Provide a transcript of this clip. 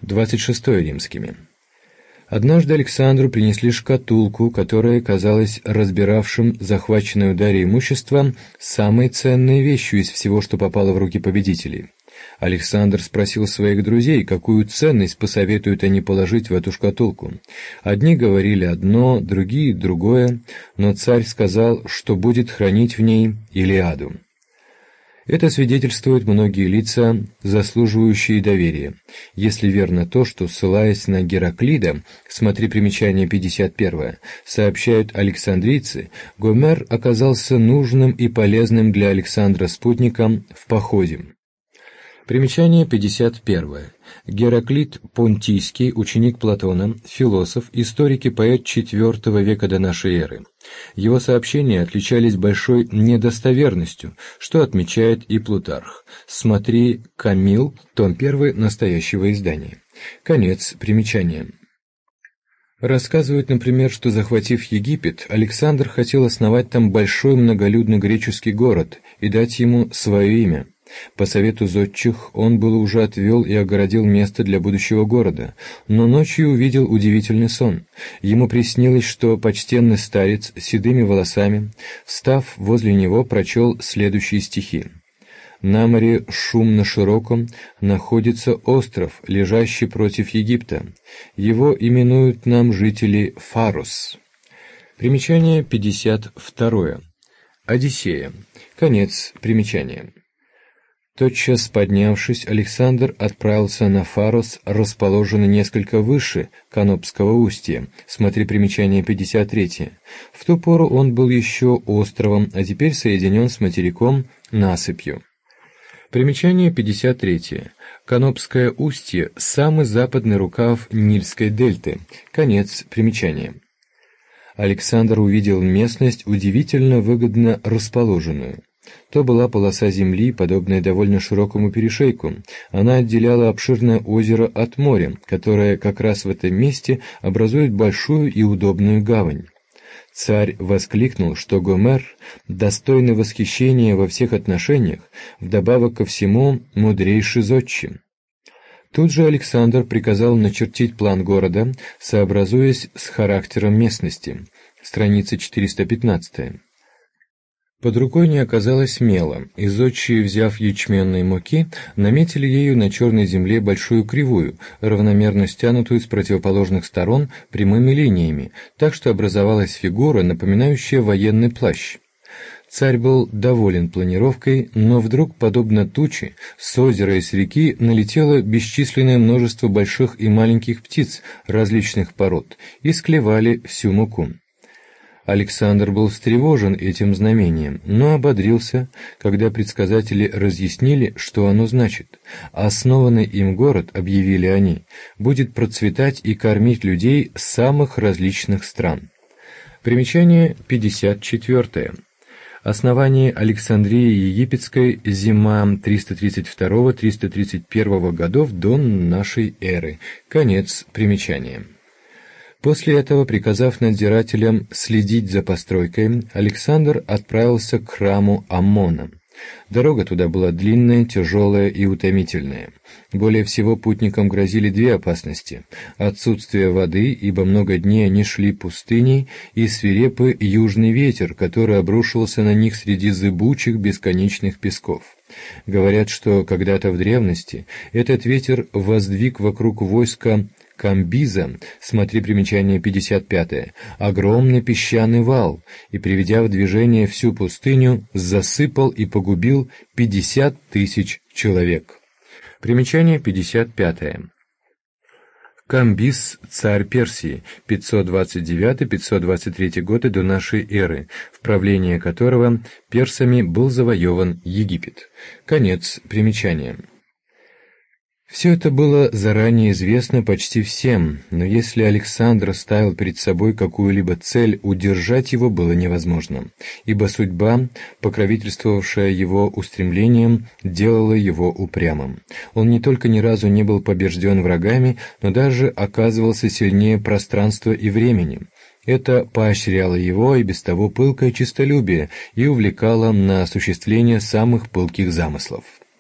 26 римскими. Однажды Александру принесли шкатулку, которая казалась разбиравшим захваченное у Дария имущество самой ценной вещью из всего, что попало в руки победителей. Александр спросил своих друзей, какую ценность посоветуют они положить в эту шкатулку. Одни говорили одно, другие другое, но царь сказал, что будет хранить в ней Илиаду. Это свидетельствуют многие лица, заслуживающие доверия. Если верно то, что, ссылаясь на Гераклида, смотри примечание 51, сообщают александрийцы, Гомер оказался нужным и полезным для Александра спутником в походе. Примечание 51. Гераклид Понтийский, ученик Платона, философ, историк и поэт IV века до нашей эры. Его сообщения отличались большой недостоверностью, что отмечает и Плутарх. Смотри Камил, том 1 настоящего издания. Конец примечания. Рассказывают, например, что, захватив Египет, Александр хотел основать там большой многолюдный греческий город и дать ему свое имя. По совету зодчих он было уже отвел и огородил место для будущего города, но ночью увидел удивительный сон. Ему приснилось, что почтенный старец с седыми волосами, встав возле него, прочел следующие стихи. «На море шумно широком находится остров, лежащий против Египта. Его именуют нам жители Фарос». Примечание 52. Одиссея. Конец примечания. Тотчас поднявшись, Александр отправился на Фарос, расположенный несколько выше Канопского устья. Смотри примечание 53. В ту пору он был еще островом, а теперь соединен с материком насыпью. Примечание 53. Канопское устье – самый западный рукав Нильской дельты. Конец примечания. Александр увидел местность, удивительно выгодно расположенную. То была полоса земли, подобная довольно широкому перешейку. Она отделяла обширное озеро от моря, которое как раз в этом месте образует большую и удобную гавань. Царь воскликнул, что Гомер достойный восхищения во всех отношениях, вдобавок ко всему мудрейший зодчий. Тут же Александр приказал начертить план города, сообразуясь с характером местности. Страница 415. Под рукой не оказалось мела, и зодчие, взяв ячменной муки, наметили ею на черной земле большую кривую, равномерно стянутую с противоположных сторон прямыми линиями, так что образовалась фигура, напоминающая военный плащ. Царь был доволен планировкой, но вдруг, подобно туче, с озера и с реки налетело бесчисленное множество больших и маленьких птиц различных пород и склевали всю муку. Александр был встревожен этим знамением, но ободрился, когда предсказатели разъяснили, что оно значит. Основанный им город, объявили они, будет процветать и кормить людей самых различных стран. Примечание 54. Основание Александрии Египетской, зима 332-331 годов до нашей эры. Конец примечания. После этого, приказав надзирателям следить за постройкой, Александр отправился к храму Аммона. Дорога туда была длинная, тяжелая и утомительная. Более всего путникам грозили две опасности: отсутствие воды, ибо много дней они шли пустыней, и свирепый южный ветер, который обрушился на них среди зыбучих бесконечных песков. Говорят, что когда-то в древности этот ветер воздвиг вокруг войска Камбиза, смотри примечание 55, огромный песчаный вал, и, приведя в движение всю пустыню, засыпал и погубил 50 тысяч человек. Примечание 55. Камбиз, царь Персии, 529-523 годы до нашей эры, в правление которого персами был завоеван Египет. Конец примечания. Все это было заранее известно почти всем, но если Александр ставил перед собой какую-либо цель, удержать его было невозможно, ибо судьба, покровительствовавшая его устремлениям, делала его упрямым. Он не только ни разу не был побежден врагами, но даже оказывался сильнее пространства и времени. Это поощряло его и без того пылкое честолюбие и увлекало на осуществление самых пылких замыслов.